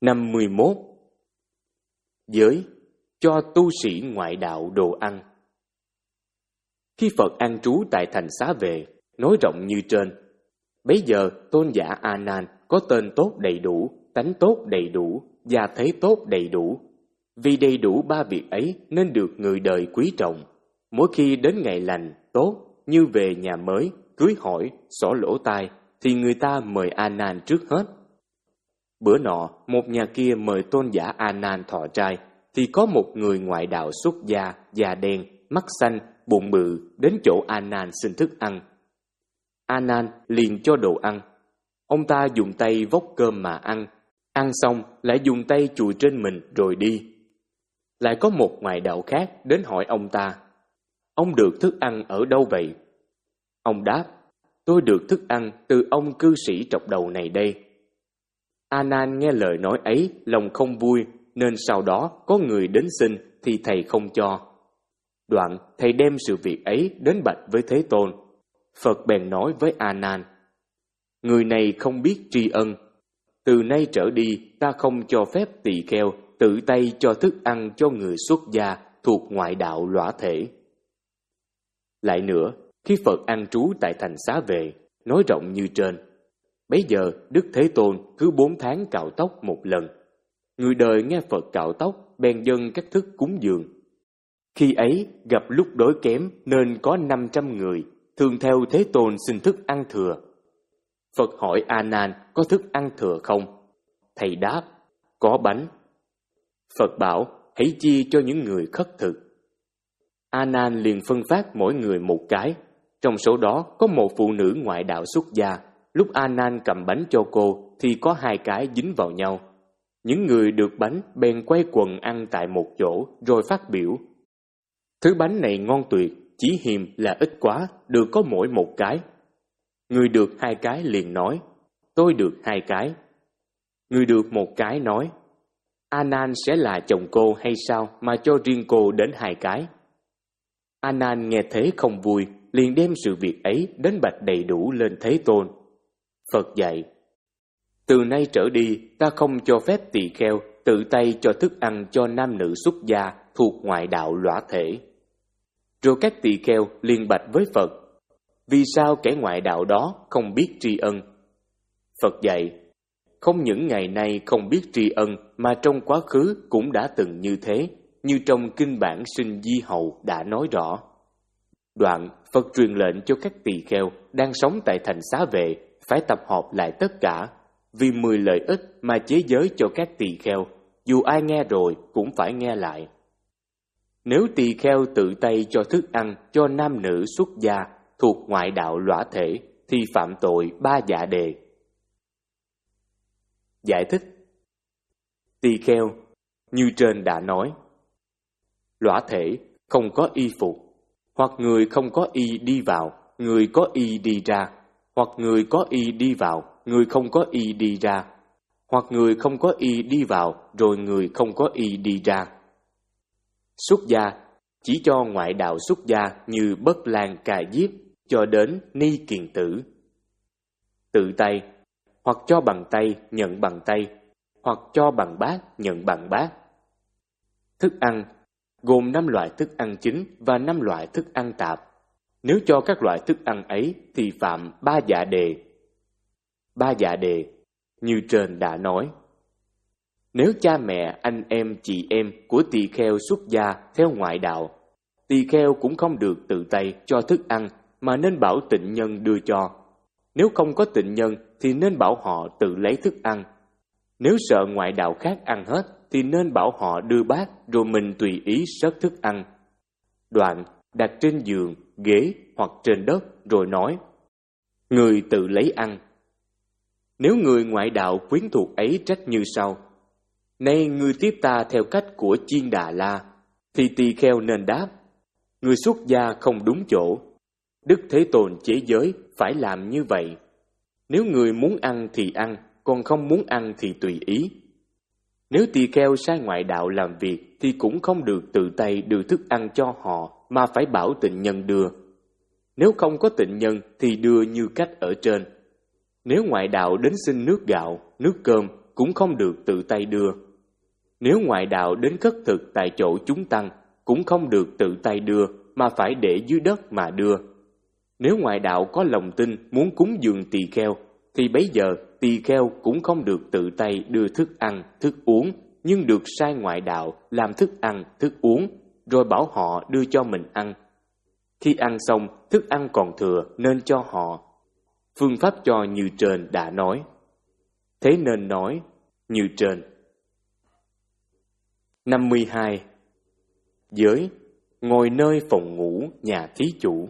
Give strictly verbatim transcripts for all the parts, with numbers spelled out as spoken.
năm mươi mốt. Giới cho tu sĩ ngoại đạo đồ ăn. Khi Phật an trú tại thành Xá Vệ, nói rộng như trên, bấy giờ tôn giả A Nan có tên tốt đầy đủ, tánh tốt đầy đủ, gia thế tốt đầy đủ. Vì đầy đủ ba việc ấy nên được người đời quý trọng. Mỗi khi đến ngày lành, tốt, như về nhà mới, cưới hỏi, xỏ lỗ tai, thì người ta mời A Nan trước hết. Bữa nọ, một nhà kia mời tôn giả A Nan thọ trai, thì có một người ngoại đạo xuất gia, da đen, mắt xanh, bụng bự đến chỗ A Nan xin thức ăn. A Nan liền cho đồ ăn. Ông ta dùng tay vốc cơm mà ăn, ăn xong lại dùng tay chùi trên mình rồi đi. Lại có một ngoại đạo khác đến hỏi ông ta, ông được thức ăn ở đâu vậy? Ông đáp, tôi được thức ăn từ ông cư sĩ trọc đầu này đây. A Nan nghe lời nói ấy, lòng không vui, nên sau đó có người đến xin thì thầy không cho. Đoạn thầy đem sự việc ấy đến bạch với Thế Tôn. Phật bèn nói với A Nan, người này không biết tri ân. Từ nay trở đi ta không cho phép tỳ kheo tự tay cho thức ăn cho người xuất gia thuộc ngoại đạo lõa thể. Lại nữa, khi Phật an trú tại thành Xá Vệ, nói rộng như trên, bấy giờ Đức Thế Tôn cứ bốn tháng cạo tóc một lần. Người đời nghe Phật cạo tóc bèn dâng các thức cúng dường. Khi ấy gặp lúc đói kém nên có năm trăm người thường theo Thế Tôn xin thức ăn thừa. Phật hỏi A Nan có thức ăn thừa không? Thầy đáp, có bánh. Phật bảo, hãy chia cho những người khất thực. A Nan liền phân phát mỗi người một cái. Trong số đó có một phụ nữ ngoại đạo xuất gia. Lúc A Nan cầm bánh cho cô thì có hai cái dính vào nhau. Những người được bánh bèn quay quần ăn tại một chỗ rồi phát biểu, thứ bánh này ngon tuyệt, chỉ hiềm là ít quá, được có mỗi một cái. Người được hai cái liền nói, tôi được hai cái. Người được một cái nói, A Nan sẽ là chồng cô hay sao mà cho riêng cô đến hai cái? A Nan nghe thế không vui, liền đem sự việc ấy đến bạch đầy đủ lên Thế Tôn. Phật dạy, từ nay trở đi ta không cho phép tỳ kheo tự tay cho thức ăn cho nam nữ xuất gia thuộc ngoại đạo lõa thể. Rồi các tỳ kheo liền bạch với Phật, vì sao kẻ ngoại đạo đó không biết tri ân? Phật dạy, không những ngày nay không biết tri ân mà trong quá khứ cũng đã từng như thế, như trong kinh bản Sinh Di Hầu đã nói rõ. Đoạn Phật truyền lệnh cho các tỳ kheo đang sống tại thành Xá Vệ phải tập hợp lại tất cả, vì mười lợi ích mà chế giới cho các tỳ kheo, dù ai nghe rồi cũng phải nghe lại. Nếu tỳ kheo tự tay cho thức ăn cho nam nữ xuất gia thuộc ngoại đạo lõa thể thì phạm tội ba dạ đề. Giải thích: tỳ kheo như trên đã nói, lõa thể không có y phục, hoặc người không có y đi vào, người có y đi ra, hoặc người có y đi vào, người không có y đi ra, hoặc người không có y đi vào rồi người không có y đi ra. Xuất gia chỉ cho ngoại đạo xuất gia như Bất Lan Ca Diếp cho đến Ni Kiền Tử. Tự tay, hoặc cho bằng tay nhận bằng tay, hoặc cho bằng bát nhận bằng bát. Thức ăn gồm năm loại thức ăn chính và năm loại thức ăn tạp. Nếu cho các loại thức ăn ấy thì phạm ba dạ đề. Ba dạ đề như trên đã nói. Nếu cha mẹ, anh em, chị em của tỳ kheo xuất gia theo ngoại đạo, tỳ kheo cũng không được tự tay cho thức ăn mà nên bảo tịnh nhân đưa cho. Nếu không có tịnh nhân thì nên bảo họ tự lấy thức ăn. Nếu sợ ngoại đạo khác ăn hết thì nên bảo họ đưa bát rồi mình tùy ý xớt thức ăn. Đoạn đặt trên giường, ghế hoặc trên đất rồi nói, người tự lấy ăn. Nếu người ngoại đạo quyến thuộc ấy trách như sau, nay ngươi tiếp ta theo cách của Chiên Đà La, thì tỳ kheo nên đáp, người xuất gia không đúng chỗ. Đức Thế Tôn chế giới phải làm như vậy. Nếu người muốn ăn thì ăn, còn không muốn ăn thì tùy ý. Nếu tỳ kheo sang ngoại đạo làm việc thì cũng không được tự tay đưa thức ăn cho họ mà phải bảo tịnh nhân đưa. Nếu không có tịnh nhân thì đưa như cách ở trên. Nếu ngoại đạo đến xin nước gạo, nước cơm cũng không được tự tay đưa. Nếu ngoại đạo đến khất thực tại chỗ chúng tăng, cũng không được tự tay đưa, mà phải để dưới đất mà đưa. Nếu ngoại đạo có lòng tin muốn cúng dường tỳ kheo, thì bấy giờ tỳ kheo cũng không được tự tay đưa thức ăn, thức uống, nhưng được sai ngoại đạo làm thức ăn, thức uống, rồi bảo họ đưa cho mình ăn. Khi ăn xong, thức ăn còn thừa nên cho họ. Phương pháp cho như trên đã nói. Thế nên nói như trên. năm mươi hai. Giới: ngồi nơi phòng ngủ nhà thí chủ.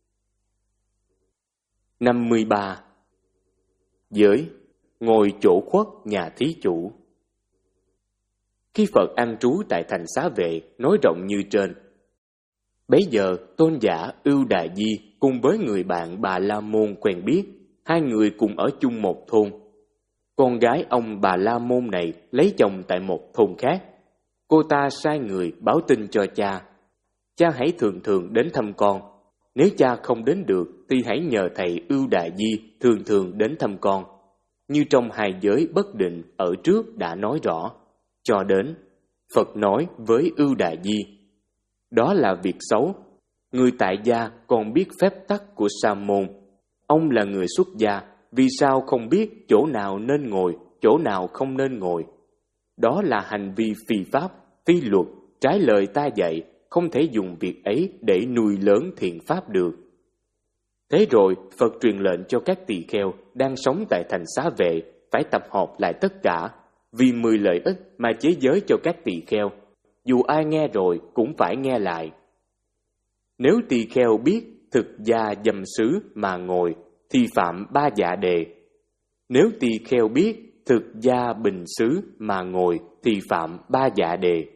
năm mươi ba. Giới: ngồi chỗ khuất nhà thí chủ. Khi Phật an trú tại thành Xá Vệ, nói rộng như trên. Bấy giờ tôn giả Ưu Đà Di cùng với người bạn Bà La Môn quen biết, hai người cùng ở chung một thôn. Con gái ông Bà La Môn này lấy chồng tại một thôn khác. Cô ta sai người báo tin cho cha. Cha hãy thường thường đến thăm con. Nếu cha không đến được thì hãy nhờ thầy Ưu Đà Di thường thường đến thăm con. Như trong hai giới bất định ở trước đã nói rõ. Cho đến, Phật nói với Ưu Đà Di, đó là việc xấu. Người tại gia còn biết phép tắc của sa môn. Ông là người xuất gia, vì sao không biết chỗ nào nên ngồi, chỗ nào không nên ngồi? Đó là hành vi phi pháp, phi luật, trái lời ta dạy, không thể dùng việc ấy để nuôi lớn thiện pháp được. Thế rồi, Phật truyền lệnh cho các tỳ kheo đang sống tại thành Xá Vệ phải tập hợp lại tất cả, vì mười lợi ích mà chế giới cho các tỳ kheo. Dù ai nghe rồi cũng phải nghe lại. Nếu tỳ kheo biết thực gia dâm xứ mà ngồi, thì phạm ba dạ đề. Nếu tỳ kheo biết thực gia bình xứ mà ngồi, thì phạm ba dạ đề.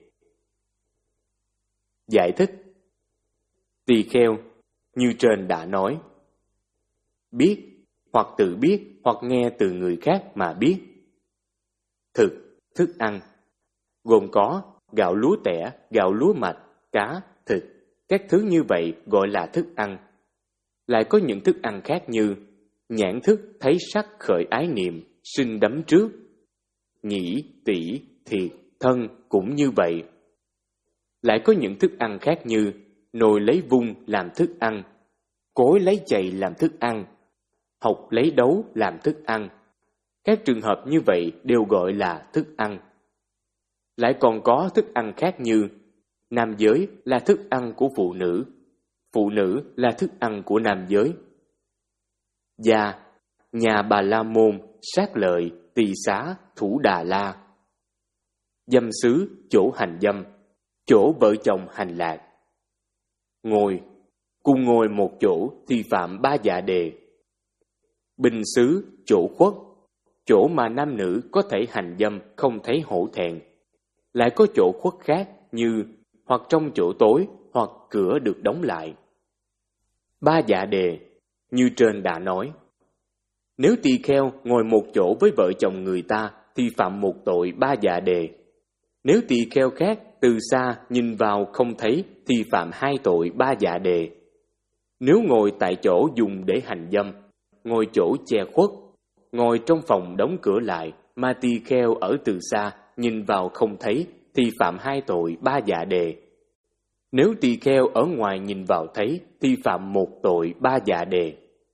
Giải thích: tỳ kheo, như trên đã nói, biết, hoặc tự biết, hoặc nghe từ người khác mà biết. Thực, thức ăn, gồm có gạo lúa tẻ, gạo lúa mạch, cá, thịt. Các thứ như vậy gọi là thức ăn. Lại có những thức ăn khác như nhãn thức thấy sắc khởi ái niệm, sinh đắm trước. Nhĩ, tỷ, thiệt, thân cũng như vậy. Lại có những thức ăn khác như nồi lấy vung làm thức ăn, cối lấy chày làm thức ăn, hộc lấy đấu làm thức ăn. Các trường hợp như vậy đều gọi là thức ăn. Lại còn có thức ăn khác như nam giới là thức ăn của phụ nữ, phụ nữ là thức ăn của nam giới. Gia, nhà Bà La Môn, sát lợi, tỳ xá, thủ Đà La. Dâm xứ, chỗ hành dâm, chỗ vợ chồng hành lạc. Ngồi, cùng ngồi một chỗ thì phạm ba dạ đề. Bình xứ, chỗ khuất, chỗ mà nam nữ có thể hành dâm không thấy hổ thẹn. Lại có chỗ khuất khác như hoặc trong chỗ tối, hoặc cửa được đóng lại. Ba dạ đề, như trên đã nói. Nếu tỳ kheo ngồi một chỗ với vợ chồng người ta, thì phạm một tội ba dạ đề. Nếu tỳ kheo khác từ xa nhìn vào không thấy, thì phạm hai tội ba dạ đề. Nếu ngồi tại chỗ dùng để hành dâm, ngồi chỗ che khuất, ngồi trong phòng đóng cửa lại, mà tỳ kheo ở từ xa nhìn vào không thấy, thì phạm hai tội ba dạ đề. Nếu tỳ kheo ở ngoài nhìn vào thấy, thì phạm một tội ba dạ đề.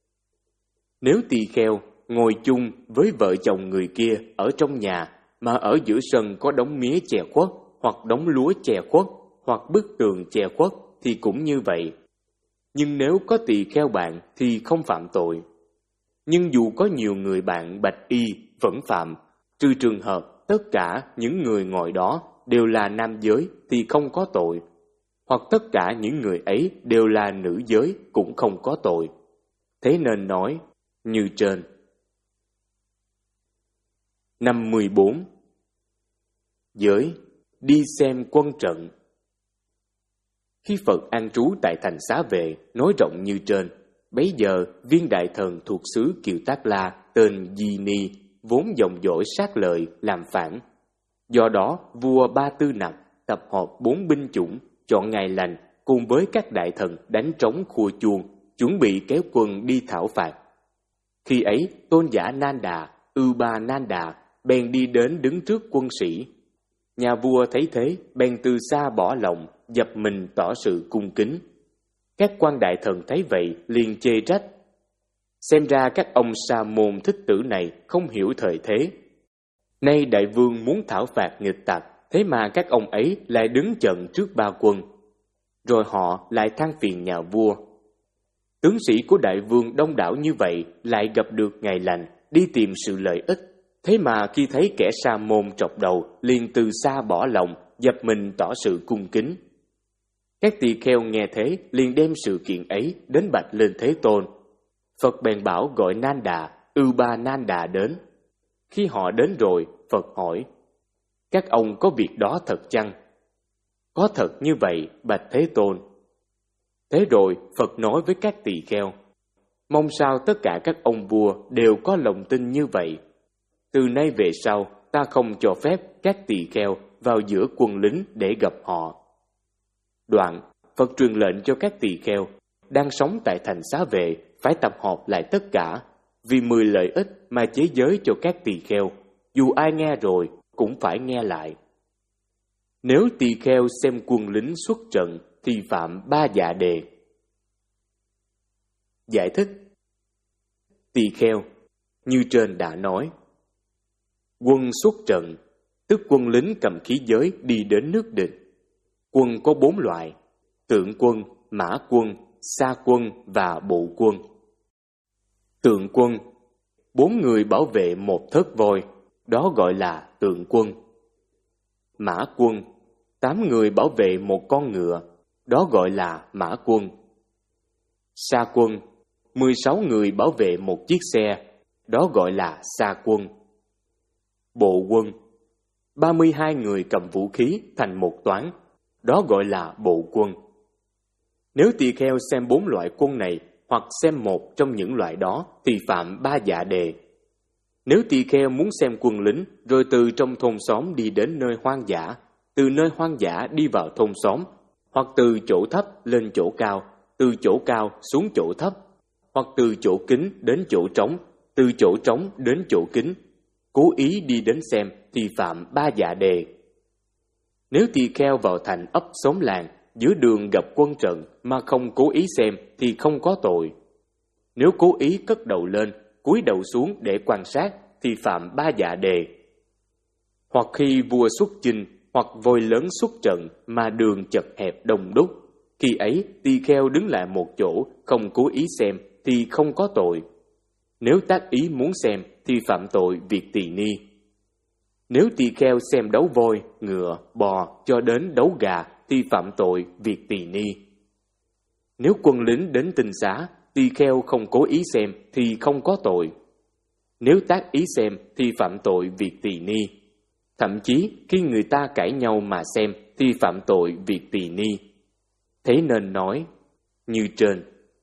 Nếu tỳ kheo ngồi chung với vợ chồng người kia ở trong nhà, mà ở giữa sân có đống mía che khuất, hoặc đống lúa che khuất, hoặc bức tường che khuất, thì cũng như vậy. Nhưng nếu có tỳ kheo bạn thì không phạm tội. Nhưng dù có nhiều người bạn bạch y vẫn phạm, trừ trường hợp tất cả những người ngồi đó đều là nam giới thì không có tội, hoặc tất cả những người ấy đều là nữ giới cũng không có tội. Thế nên nói như trên. năm mươi bốn. Giới: đi xem quân trận. Khi Phật an trú tại thành Xá Vệ, nói rộng như trên, bấy giờ viên đại thần thuộc xứ Kiều Tác La tên Di Ni vốn dòng dõi sát lợi làm phản. Do đó vua Ba Tư Nặc tập hợp bốn binh chủng, chọn ngày lành cùng với các đại thần đánh trống khua chuông, chuẩn bị kéo quân đi thảo phạt. Khi ấy tôn giả Nan Đà, Ưu Ba Nan Đà bèn đi đến đứng trước quân sĩ. Nhà vua thấy thế, bèn từ xa bỏ lòng, dập mình tỏ sự cung kính. Các quan đại thần thấy vậy liền chê trách. Xem ra các ông sa môn thích tử này không hiểu thời thế. Nay đại vương muốn thảo phạt nghịch tặc, thế mà các ông ấy lại đứng trận trước ba quân. Rồi họ lại than phiền nhà vua. Tướng sĩ của đại vương đông đảo như vậy lại gặp được ngày lành, đi tìm sự lợi ích. Thế mà khi thấy kẻ sa môn trọc đầu, liền từ xa bỏ lòng, dập mình tỏ sự cung kính. Các tỳ kheo nghe thế, liền đem sự kiện ấy đến bạch lên Thế Tôn. Phật bèn bảo gọi Nan Đà, Ưu Ba Nan Đà đến. Khi họ đến rồi, Phật hỏi, các ông có việc đó thật chăng? Có thật như vậy, bạch Thế Tôn. Thế rồi, Phật nói với các tỳ kheo, mong sao tất cả các ông vua đều có lòng tin như vậy. Từ nay về sau, ta không cho phép các tỳ kheo vào giữa quân lính để gặp họ. Đoạn, Phật truyền lệnh cho các tỳ kheo đang sống tại thành Xá Vệ phải tập hợp lại tất cả, vì mười lợi ích mà chế giới cho các tỳ kheo, dù ai nghe rồi cũng phải nghe lại. Nếu tỳ kheo xem quân lính xuất trận thì phạm ba dạ đề. Giải thích: tỳ kheo, như trên đã nói, quân xuất trận, tức quân lính cầm khí giới đi đến nước địch. Quân có bốn loại: tượng quân, mã quân, sa quân và bộ quân. Tượng quân, bốn người bảo vệ một thớt voi, đó gọi là tượng quân. Mã quân, tám người bảo vệ một con ngựa, đó gọi là mã quân. Sa quân, mười sáu người bảo vệ một chiếc xe, đó gọi là sa quân. Bộ quân, ba mươi hai người cầm vũ khí thành một toán, đó gọi là bộ quân. Nếu tỳ kheo xem bốn loại quân này hoặc xem một trong những loại đó thì phạm ba dạ đề. Nếu tỳ kheo muốn xem quân lính rồi từ trong thôn xóm đi đến nơi hoang dã, từ nơi hoang dã đi vào thôn xóm, hoặc từ chỗ thấp lên chỗ cao, từ chỗ cao xuống chỗ thấp, hoặc từ chỗ kín đến chỗ trống, từ chỗ trống đến chỗ kín, cố ý đi đến xem thì phạm ba dạ đề. Nếu tỳ kheo vào thành ấp xóm làng, giữa đường gặp quân trận mà không cố ý xem thì không có tội. Nếu cố ý cất đầu lên, cúi đầu xuống để quan sát thì phạm ba dạ đề. Hoặc khi vua xuất chinh hoặc voi lớn xuất trận mà đường chật hẹp đông đúc, khi ấy tỳ kheo đứng lại một chỗ không cố ý xem thì không có tội. Nếu tác ý muốn xem thì phạm tội việc tỳ ni. Nếu tỳ kheo xem đấu voi, ngựa, bò cho đến đấu gà thì phạm tội việc tỳ ni. Nếu quân lính đến tinh xá, tỳ kheo không cố ý xem thì không có tội. Nếu tác ý xem thì phạm tội việc tỳ ni. Thậm chí khi người ta cãi nhau mà xem thì phạm tội việc tỳ ni. Thế nên nói như trên.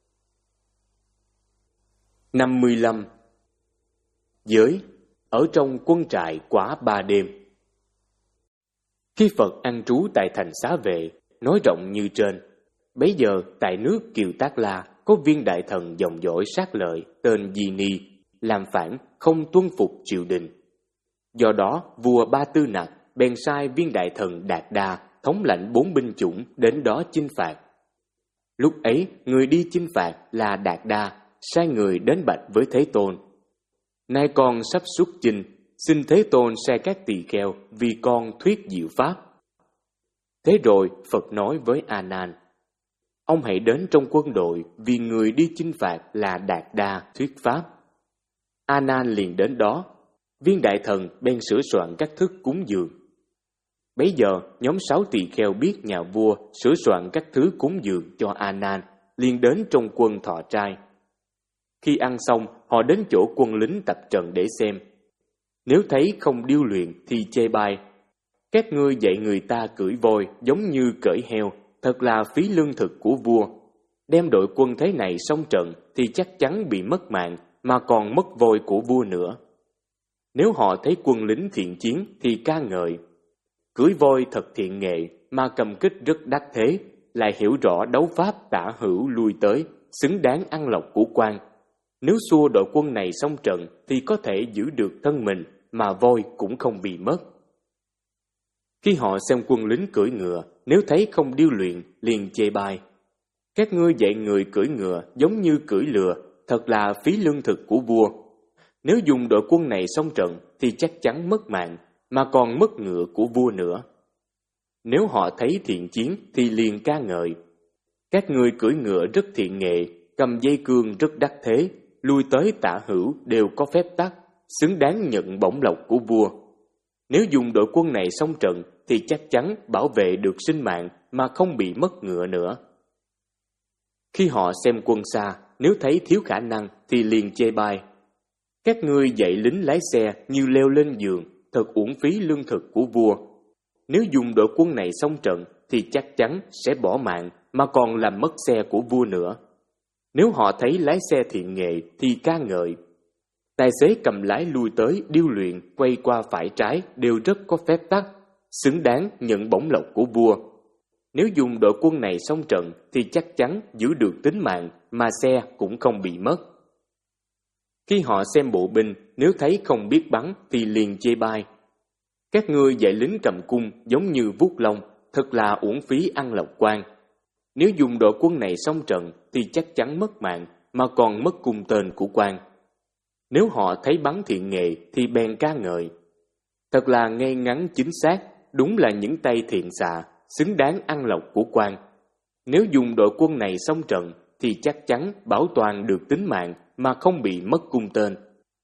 năm mươi lăm. Giới ở trong quân trại quá ba đêm. Khi Phật an trú tại thành Xá Vệ, nói rộng như trên, bấy giờ tại nước Kiều Tác La có viên đại thần dòng dõi sát lợi tên Di Ni, làm phản không tuân phục triều đình. Do đó vua Ba Tư Nặc bèn sai viên đại thần Đạt Đa thống lãnh bốn binh chủng đến đó chinh phạt. Lúc ấy người đi chinh phạt là Đạt Đa sai người đến bạch với Thế Tôn: nay con sắp xuất chinh, xin Thế Tôn sai các tỳ kheo vì con thuyết diệu pháp. Thế rồi Phật nói với A Nan: ông hãy đến trong quân đội vì người đi chinh phạt là Đạt Đa thuyết pháp. A Nan liền đến đó. Viên đại thần bèn sửa soạn các thức cúng dường. Bấy giờ nhóm sáu tỳ kheo biết nhà vua sửa soạn các thứ cúng dường cho A Nan, liền đến trong quân thọ trai. Khi ăn xong, họ đến chỗ quân lính tập trận để xem. Nếu thấy không điêu luyện thì chê bai: các ngươi dạy người ta cưỡi voi giống như cởi heo, thật là phí lương thực của vua. Đem đội quân thế này xong trận thì chắc chắn bị mất mạng, mà còn mất voi của vua nữa. Nếu họ thấy quân lính thiện chiến thì ca ngợi: cưỡi voi thật thiện nghệ, mà cầm kích rất đắc thế, lại hiểu rõ đấu pháp tả hữu lui tới, xứng đáng ăn lộc của quan. Nếu xua đội quân này xong trận thì có thể giữ được thân mình, mà voi cũng không bị mất. Khi họ xem quân lính cưỡi ngựa, nếu thấy không điêu luyện, liền chê bai. Các ngươi dạy người cưỡi ngựa giống như cưỡi lừa, thật là phí lương thực của vua. Nếu dùng đội quân này xông trận thì chắc chắn mất mạng, mà còn mất ngựa của vua nữa. Nếu họ thấy thiện chiến thì liền ca ngợi. Các ngươi cưỡi ngựa rất thiện nghệ, cầm dây cương rất đắc thế, lui tới tả hữu đều có phép tắc, xứng đáng nhận bổng lộc của vua. Nếu dùng đội quân này xông trận thì chắc chắn bảo vệ được sinh mạng mà không bị mất ngựa nữa. Khi họ xem quân xa, nếu thấy thiếu khả năng thì liền chê bai. Các ngươi dạy lính lái xe như leo lên giường, thật uổng phí lương thực của vua. Nếu dùng đội quân này xông trận thì chắc chắn sẽ bỏ mạng mà còn làm mất xe của vua nữa. Nếu họ thấy lái xe thiện nghệ thì ca ngợi. Tài xế cầm lái lui tới, điêu luyện, quay qua phải trái đều rất có phép tắc, xứng đáng nhận bổng lộc của vua. Nếu dùng đội quân này xông trận thì chắc chắn giữ được tính mạng mà xe cũng không bị mất. Khi họ xem bộ binh, nếu thấy không biết bắn thì liền chê bai. Các ngươi dạy lính cầm cung giống như vuốt lông, thật là uổng phí ăn lộc quan. Nếu dùng đội quân này xông trận thì chắc chắn mất mạng mà còn mất cung tên của quan. Nếu họ thấy bắn thiện nghệ thì bèn ca ngợi. Thật là ngay ngắn chính xác, đúng là những tay thiện xạ, xứng đáng ăn lộc của quan. Nếu dùng đội quân này xông trận thì chắc chắn bảo toàn được tính mạng mà không bị mất cung tên.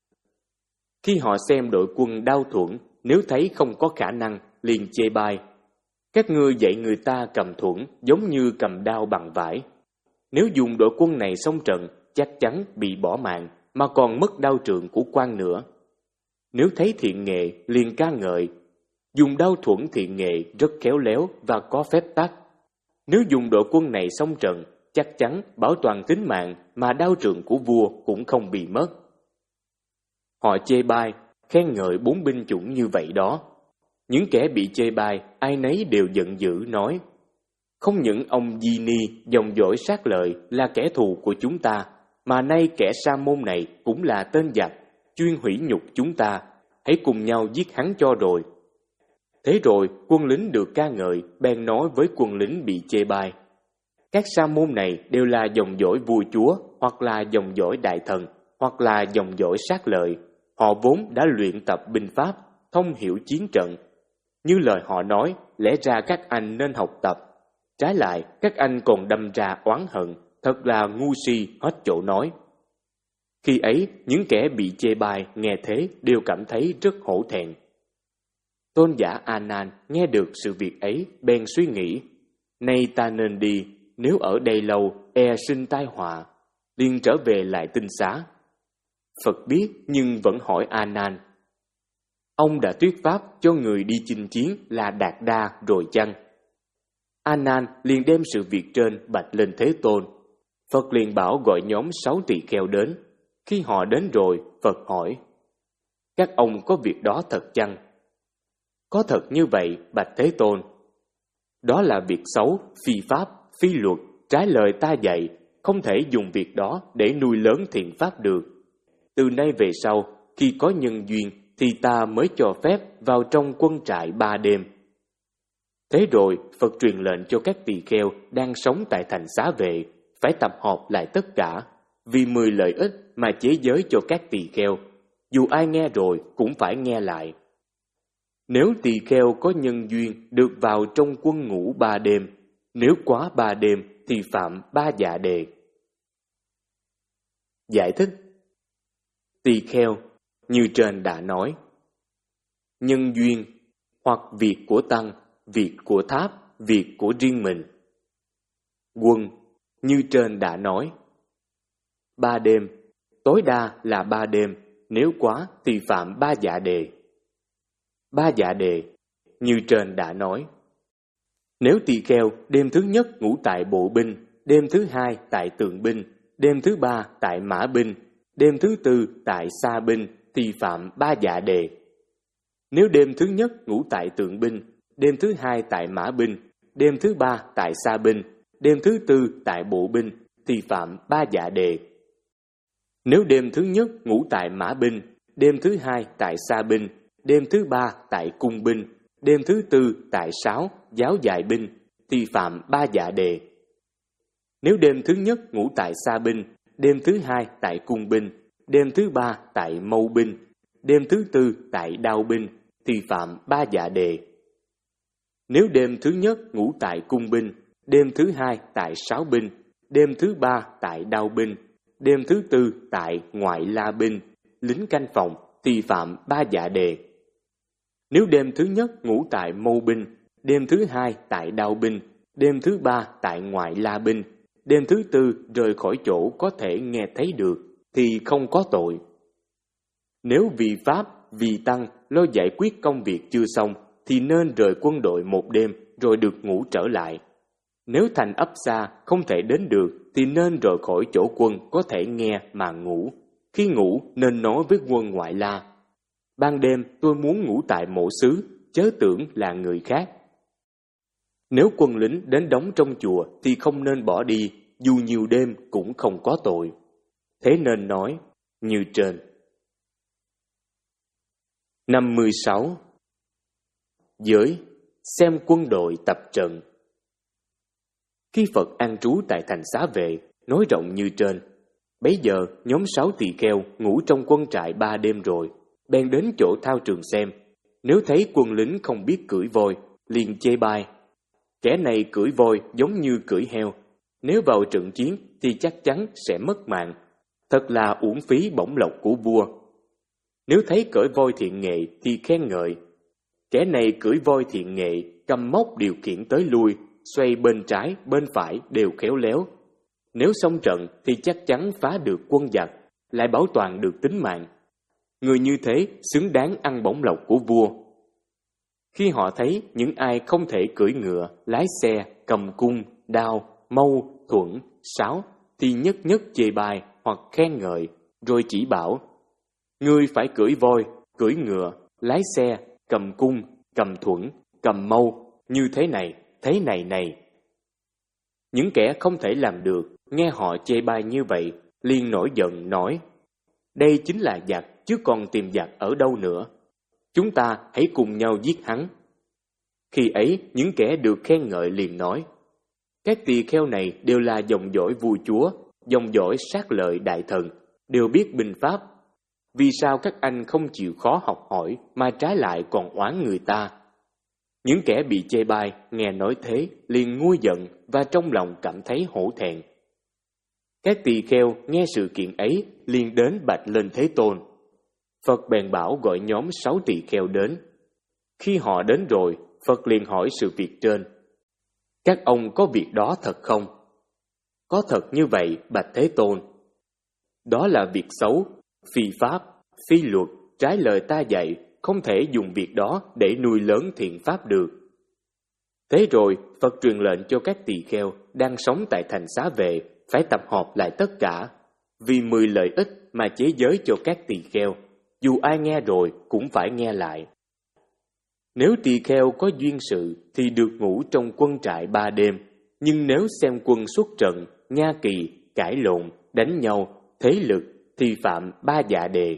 Khi họ xem đội quân đao thuẫn, nếu thấy không có khả năng, liền chê bai. Các ngươi dạy người ta cầm thuẫn giống như cầm đao bằng vải. Nếu dùng đội quân này xông trận, chắc chắn bị bỏ mạng, mà còn mất đao trượng của quan nữa. Nếu thấy thiện nghệ, liền ca ngợi. Dùng đao thuẫn thiện nghệ rất khéo léo và có phép tắc. Nếu dùng đội quân này xông trận, chắc chắn bảo toàn tính mạng mà đao trượng của vua cũng không bị mất. Họ chê bai, khen ngợi bốn binh chủng như vậy đó. Những kẻ bị chê bai, ai nấy đều giận dữ nói: không những ông Di Ni, dòng dõi sát lợi, là kẻ thù của chúng ta, mà nay kẻ Sa Môn này cũng là tên giặc, chuyên hủy nhục chúng ta, hãy cùng nhau giết hắn cho rồi. Thế rồi, quân lính được ca ngợi, bèn nói với quân lính bị chê bai: các Sa Môn này đều là dòng dõi vua chúa, hoặc là dòng dõi đại thần, hoặc là dòng dõi sát lợi. Họ vốn đã luyện tập binh pháp, thông hiểu chiến trận. Như lời họ nói, lẽ ra các anh nên học tập. Trái lại, các anh còn đâm ra oán hận, thật là ngu si hết chỗ nói. Khi ấy, những kẻ bị chê bai nghe thế đều cảm thấy rất hổ thẹn. Tôn giả A Nan nghe được sự việc ấy, bèn suy nghĩ: nay ta nên đi, nếu ở đây lâu, e sinh tai họa. Liền trở về lại tinh xá. Phật biết nhưng vẫn hỏi A Nan: ông đã thuyết pháp cho người đi chinh chiến là đạt đa rồi chăng? A Nan liền đem sự việc trên bạch lên Thế Tôn. Phật liền bảo gọi nhóm sáu tỳ kheo đến. Khi họ đến rồi, Phật hỏi: các ông có việc đó thật chăng? Có thật như vậy, bạch Thế Tôn. Đó là việc xấu, phi pháp, phi luật, trái lời ta dạy, không thể dùng việc đó để nuôi lớn thiện pháp được. Từ nay về sau, khi có nhân duyên thì ta mới cho phép vào trong quân trại ba đêm. Thế rồi, Phật truyền lệnh cho các tỳ kheo đang sống tại thành Xá Vệ phải tập hợp lại tất cả, vì mười lợi ích mà chế giới cho các tỳ kheo. Dù ai nghe rồi cũng phải nghe lại. Nếu tỳ kheo có nhân duyên được vào trong quân ngủ ba đêm, nếu quá ba đêm thì phạm ba dạ đề. Giải thích: tỳ kheo như trên đã nói, nhân duyên hoặc việc của tăng, việc của tháp, việc của riêng mình. Quân như trên đã nói, ba đêm, tối đa là ba đêm, nếu quá thì phạm ba dạ đề. Ba dạ đề như trên đã nói, nếu tỳ kheo đêm thứ nhất ngủ tại bộ binh, đêm thứ hai tại tượng binh, đêm thứ ba tại mã binh, đêm thứ tư tại xa binh thì phạm ba dạ đề. Nếu đêm thứ nhất ngủ tại tượng binh, đêm thứ hai tại mã binh, đêm thứ ba tại xa binh, đêm thứ tư tại bộ binh thì phạm ba dạ đề. Nếu đêm thứ nhất ngủ tại mã binh, đêm thứ hai tại xa binh, đêm thứ ba tại cung binh, đêm thứ tư tại Sáo, giáo dài binh, thì phạm ba dạ đề. Nếu đêm thứ nhất ngủ tại xa binh, đêm thứ hai tại cung binh, đêm thứ ba tại mâu binh, đêm thứ tư tại đao binh, thì phạm ba dạ đề. Nếu đêm thứ nhất ngủ tại cung binh, đêm thứ hai tại Sáo binh, đêm thứ ba tại đao binh, đêm thứ tư tại ngoại la binh, lính canh phòng, thì phạm ba dạ đề. Nếu đêm thứ nhất ngủ tại mâu binh, đêm thứ hai tại đao binh, đêm thứ ba tại ngoại la binh, đêm thứ tư rời khỏi chỗ có thể nghe thấy được, thì không có tội. Nếu vì Pháp, vì Tăng lo giải quyết công việc chưa xong, thì nên rời quân đội một đêm rồi được ngủ trở lại. Nếu thành ấp xa không thể đến được, thì nên rời khỏi chỗ quân có thể nghe mà ngủ. Khi ngủ nên nói với quân ngoại la: ban đêm tôi muốn ngủ tại mộ xứ, chớ tưởng là người khác. Nếu quân lính đến đóng trong chùa thì không nên bỏ đi, dù nhiều đêm cũng không có tội. Thế nên nói như trên. năm mươi sáu. Giới, xem quân đội tập trận. Khi Phật an trú tại thành Xá Vệ, nói rộng như trên, bấy giờ nhóm sáu tỳ kheo ngủ trong quân trại ba đêm rồi, bèn đến chỗ thao trường xem. Nếu thấy quân lính không biết cưỡi voi, liền chê bai: kẻ này cưỡi voi giống như cưỡi heo, nếu vào trận chiến thì chắc chắn sẽ mất mạng, thật là uổng phí bổng lộc của vua. Nếu thấy cưỡi voi thiện nghệ thì khen ngợi: kẻ này cưỡi voi thiện nghệ, cầm móc điều khiển tới lui, xoay bên trái bên phải đều khéo léo, nếu xong trận thì chắc chắn phá được quân giặc, lại bảo toàn được tính mạng. Người như thế xứng đáng ăn bổng lộc của vua. Khi họ thấy những ai không thể cưỡi ngựa, lái xe, cầm cung, đao, mâu, thuẫn, sáo, thì nhất nhất chê bai hoặc khen ngợi, rồi chỉ bảo: ngươi phải cưỡi voi, cưỡi ngựa, lái xe, cầm cung, cầm thuẫn, cầm mâu, như thế này, thế này này. Những kẻ không thể làm được, nghe họ chê bai như vậy, liền nổi giận nói: đây chính là giặc, chứ còn tìm giặc ở đâu nữa. Chúng ta hãy cùng nhau giết hắn. Khi ấy, những kẻ được khen ngợi liền nói: các tỳ kheo này đều là dòng dõi vua chúa, dòng dõi sát lợi đại thần, đều biết binh pháp. Vì sao các anh không chịu khó học hỏi, mà trái lại còn oán người ta? Những kẻ bị chê bai, nghe nói thế, liền nguôi giận và trong lòng cảm thấy hổ thẹn. Các tỳ kheo nghe sự kiện ấy, liền đến bạch lên Thế Tôn. Phật bèn bảo gọi nhóm sáu tỳ kheo đến. Khi họ đến rồi, Phật liền hỏi sự việc trên: các ông có việc đó thật không? Có thật như vậy, bạch Thế Tôn. Đó là việc xấu, phi pháp, phi luật, trái lời ta dạy, không thể dùng việc đó để nuôi lớn thiện pháp được. Thế rồi, Phật truyền lệnh cho các tỳ kheo đang sống tại thành Xá Vệ phải tập hợp lại tất cả, vì mười lợi ích mà chế giới cho các tỳ kheo, dù ai nghe rồi cũng phải nghe lại. Nếu tỳ kheo có duyên sự thì được ngủ trong quân trại ba đêm, nhưng nếu xem quân xuất trận, nha kỳ, cãi lộn, đánh nhau, thế lực thì phạm ba dạ đề.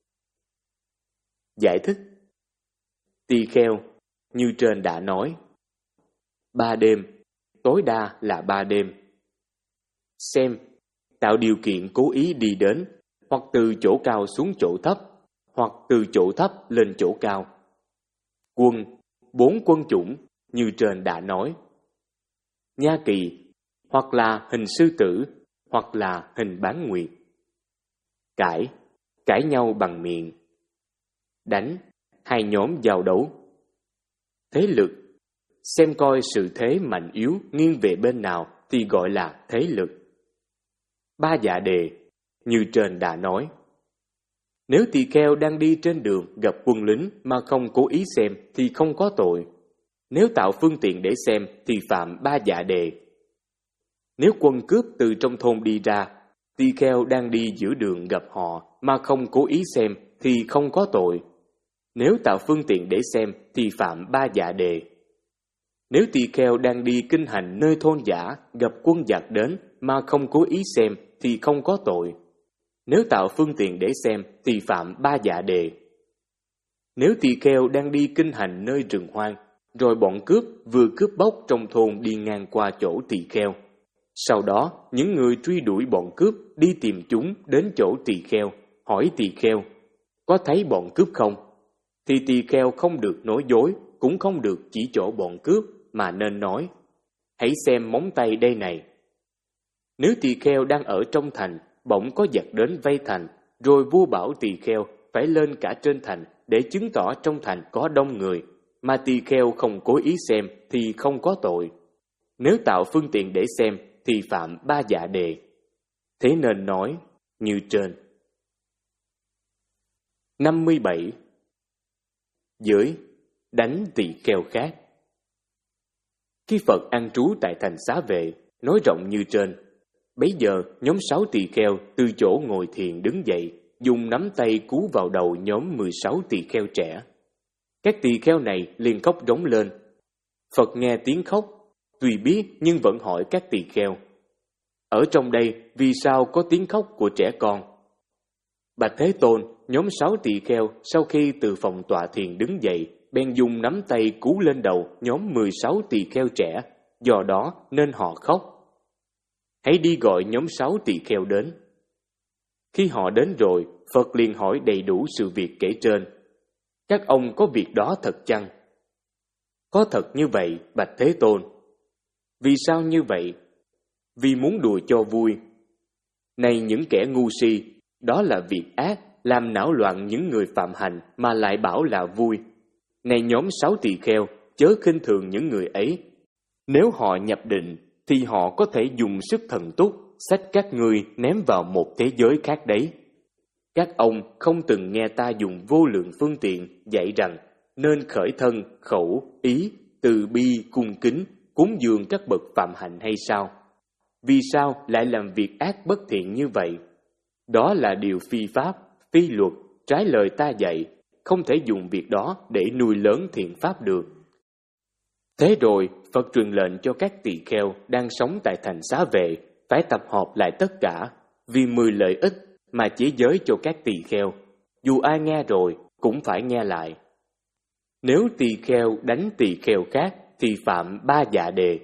Giải thích: tỳ kheo như trên đã nói, ba đêm, tối đa là ba đêm. Xem, tạo điều kiện cố ý đi đến, hoặc từ chỗ cao xuống chỗ thấp, hoặc từ chỗ thấp lên chỗ cao. Quân, bốn quân chủng, như trên đã nói. Nha kỳ, hoặc là hình sư tử, hoặc là hình bán nguyệt. Cãi, cãi nhau bằng miệng. Đánh, hai nhóm giao đấu. Thế lực, xem coi sự thế mạnh yếu nghiêng về bên nào thì gọi là thế lực. Ba dạ đề, như trên đã nói. Nếu tỳ kheo đang đi trên đường gặp quân lính mà không cố ý xem thì không có tội. Nếu tạo phương tiện để xem thì phạm ba dạ đề. Nếu quân cướp từ trong thôn đi ra, tỳ kheo đang đi giữa đường gặp họ mà không cố ý xem thì không có tội. Nếu tạo phương tiện để xem thì phạm ba dạ đề. Nếu tỳ kheo đang đi kinh hành nơi thôn dã gặp quân giặc đến mà không cố ý xem thì không có tội. Nếu tạo phương tiện để xem thì phạm ba dạ đề. Nếu tỳ kheo đang đi kinh hành nơi rừng hoang, rồi bọn cướp vừa cướp bóc trong thôn đi ngang qua chỗ tỳ kheo. Sau đó, những người truy đuổi bọn cướp đi tìm chúng đến chỗ tỳ kheo, hỏi tỳ kheo, có thấy bọn cướp không? Thì tỳ kheo không được nói dối, cũng không được chỉ chỗ bọn cướp, mà nên nói, hãy xem móng tay đây này. Nếu tỳ kheo đang ở trong thành, bỗng có giặc đến vây thành, rồi vua bảo tỳ kheo phải lên cả trên thành để chứng tỏ trong thành có đông người, mà tỳ kheo không cố ý xem thì không có tội. Nếu tạo phương tiện để xem thì phạm ba dạ đề. Thế nên nói như trên. năm mươi bảy. Giới đánh tỳ kheo khác. Khi Phật an trú tại thành Xá Vệ, nói rộng như trên, bấy giờ nhóm sáu tỳ kheo từ chỗ ngồi thiền đứng dậy, dùng nắm tay cú vào đầu nhóm mười sáu tỳ kheo trẻ. Các tỳ kheo này liền khóc rống lên. Phật nghe tiếng khóc, tuy biết nhưng vẫn hỏi các tỳ kheo, ở trong đây vì sao có tiếng khóc của trẻ con? Bạch Thế Tôn, nhóm sáu tỳ kheo sau khi từ phòng tọa thiền đứng dậy, bèn dùng nắm tay cú lên đầu nhóm mười sáu tỳ kheo trẻ, do đó nên họ khóc. Hãy đi gọi nhóm sáu tỳ kheo đến. Khi họ đến rồi, Phật liền hỏi đầy đủ sự việc kể trên. Các ông có việc đó thật chăng? Có thật như vậy, Bạch Thế Tôn. Vì sao như vậy? Vì muốn đùa cho vui. Này những kẻ ngu si, đó là việc ác, làm não loạn những người phạm hành mà lại bảo là vui. Này nhóm sáu tỳ kheo, chớ khinh thường những người ấy. Nếu họ nhập định, thì họ có thể dùng sức thần túc, xách các ngươi ném vào một thế giới khác đấy. Các ông không từng nghe ta dùng vô lượng phương tiện dạy rằng nên khởi thân, khẩu, ý, từ bi, cung kính, cúng dường các bậc phạm hạnh hay sao? Vì sao lại làm việc ác bất thiện như vậy? Đó là điều phi pháp, phi luật, trái lời ta dạy, không thể dùng việc đó để nuôi lớn thiện pháp được. Thế rồi, Phật truyền lệnh cho các tỳ kheo đang sống tại thành Xá Vệ phải tập hợp lại tất cả, vì mười lợi ích mà chế giới cho các tỳ kheo. Dù ai nghe rồi, cũng phải nghe lại. Nếu tỳ kheo đánh tỳ kheo khác, thì phạm ba dạ đề.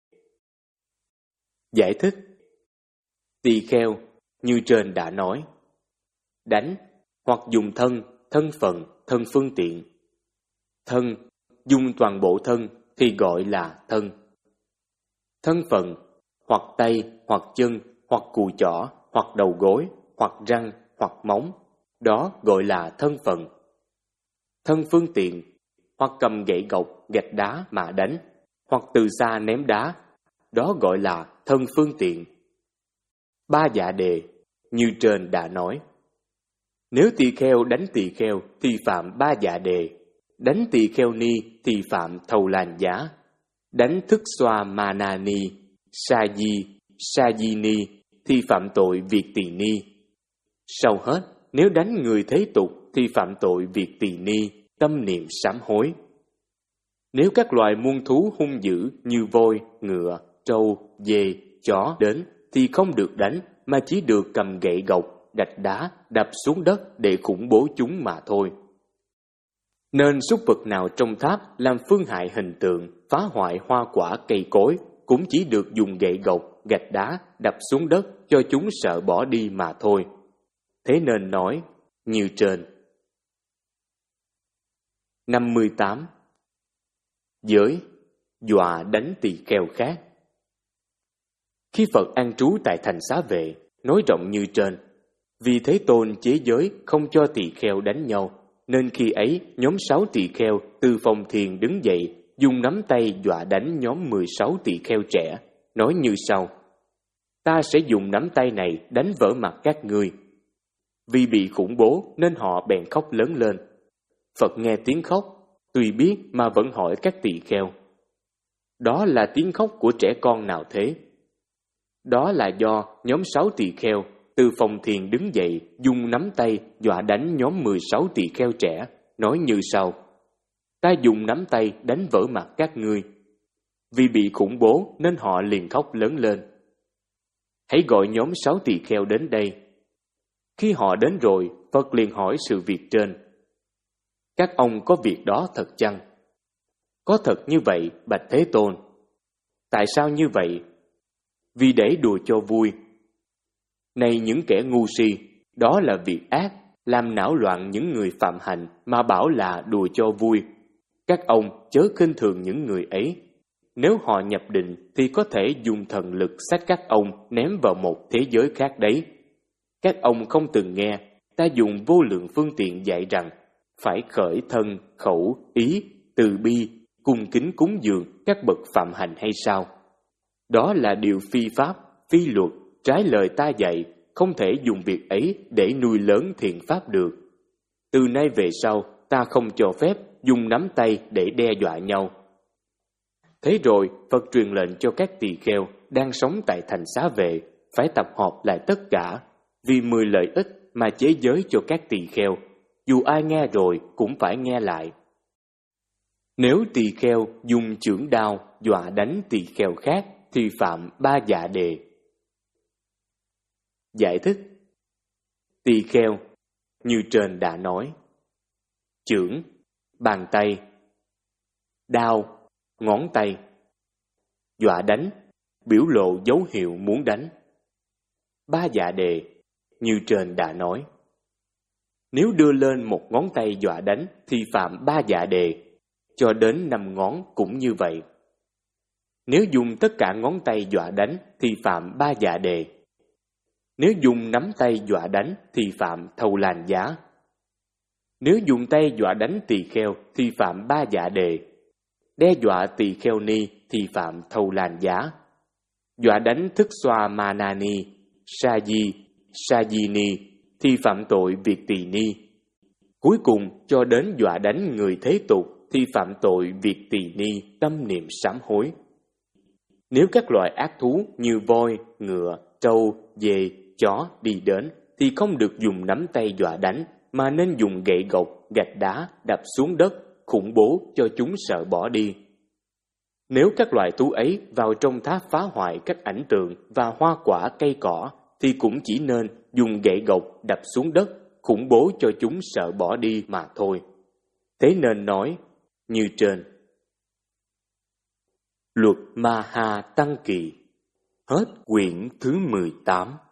Giải thích. Tỳ kheo, như trên đã nói, đánh hoặc dùng thân, thân phận, thân phương tiện. Thân, dùng toàn bộ thân thì gọi là thân. Thân phận, hoặc tay, hoặc chân, hoặc cùi chỏ, hoặc đầu gối, hoặc răng, hoặc móng, đó gọi là thân phận. Thân phương tiện, hoặc cầm gậy gộc, gạch đá mà đánh, hoặc từ xa ném đá, đó gọi là thân phương tiện. Ba dạ đề, như trên đã nói. Nếu tỳ kheo đánh tỳ kheo thì phạm ba dạ đề. Đánh tỳ kheo ni thì phạm thầu làn giá. Đánh thức xoa ma na ni, sa di, sa di ni thì phạm tội việc tỳ ni. Sau hết, nếu đánh người thế tục thì phạm tội việc tỳ ni, tâm niệm sám hối. Nếu các loài muôn thú hung dữ như voi, ngựa, trâu, dê, chó đến thì không được đánh, mà chỉ được cầm gậy gộc, gạch đá, đập xuống đất để khủng bố chúng mà thôi. Nên súc vật nào trong tháp làm phương hại hình tượng, phá hoại hoa quả cây cối, cũng chỉ được dùng gậy gộc, gạch đá, đập xuống đất cho chúng sợ bỏ đi mà thôi. Thế nên nói, như trên. năm mươi tám. Giới, dọa đánh tỳ kheo khác. Khi Phật an trú tại thành Xá Vệ, nói rộng như trên, vì Thế Tôn chế giới không cho tỳ kheo đánh nhau, nên khi ấy nhóm sáu tỳ kheo từ phòng thiền đứng dậy, dùng nắm tay dọa đánh nhóm mười sáu tỳ kheo trẻ, nói như sau: Ta sẽ dùng nắm tay này đánh vỡ mặt các ngươi. Vì bị khủng bố nên họ bèn khóc lớn lên. Phật nghe tiếng khóc, tuy biết mà vẫn hỏi các tỳ kheo: Đó là tiếng khóc của trẻ con nào thế? Đó là do nhóm sáu tỳ kheo từ phòng thiền đứng dậy, dùng nắm tay dọa đánh nhóm mười sáu tỳ kheo trẻ, nói như sau: Ta dùng nắm tay đánh vỡ mặt các ngươi. Vì bị khủng bố nên họ liền khóc lớn lên. Hãy gọi nhóm sáu tỳ kheo đến đây. Khi họ đến rồi, Phật liền hỏi sự việc trên. Các ông có việc đó thật chăng? Có thật như vậy, bạch Thế Tôn. Tại sao như vậy? Vì để đùa cho vui. Này những kẻ ngu si, đó là việc ác, làm não loạn những người phạm hạnh mà bảo là đùa cho vui. Các ông chớ khinh thường những người ấy. Nếu họ nhập định thì có thể dùng thần lực xách các ông ném vào một thế giới khác đấy. Các ông không từng nghe ta dùng vô lượng phương tiện dạy rằng phải khởi thân, khẩu, ý, từ bi, cung kính cúng dường các bậc phạm hạnh hay sao? Đó là điều phi pháp, phi luật, trái lời ta dạy, không thể dùng việc ấy để nuôi lớn thiện pháp được. Từ nay về sau, ta không cho phép dùng nắm tay để đe dọa nhau. Thế rồi, Phật truyền lệnh cho các tỳ kheo đang sống tại thành Xá Vệ phải tập hợp lại tất cả, vì mười lợi ích mà chế giới cho các tỳ kheo, dù ai nghe rồi cũng phải nghe lại. Nếu tỳ kheo dùng chưởng đao dọa đánh tỳ kheo khác thì phạm ba dạ đề. Giải thích: tỳ kheo như trên đã nói, chưởng bàn tay, đao ngón tay, dọa đánh biểu lộ dấu hiệu muốn đánh. Ba dạ đề như trên đã nói, nếu đưa lên một ngón tay dọa đánh thì phạm ba dạ đề, cho đến năm ngón cũng như vậy. Nếu dùng tất cả ngón tay dọa đánh thì phạm ba dạ đề. Nếu dùng nắm tay dọa đánh thì phạm thâu làn giá. Nếu dùng tay dọa đánh tỳ kheo thì phạm ba dạ đề. Đe dọa tỳ kheo ni thì phạm thâu làn giá. Dọa đánh thức xoa ma na ni, sa di, sa di ni thì phạm tội việc tỳ ni. Cuối cùng cho đến dọa đánh người thế tục thì phạm tội việc tỳ ni tâm niệm sám hối. Nếu các loài ác thú như voi, ngựa, trâu, dê, chó đi đến thì không được dùng nắm tay dọa đánh, mà nên dùng gậy gộc, gạch đá đập xuống đất, khủng bố cho chúng sợ bỏ đi. Nếu các loài thú ấy vào trong tháp phá hoại các ảnh tượng và hoa quả cây cỏ thì cũng chỉ nên dùng gậy gộc đập xuống đất, khủng bố cho chúng sợ bỏ đi mà thôi. Thế nên nói như trên. Luật Ma Ha Tăng Kỳ. Hết quyển thứ mười tám.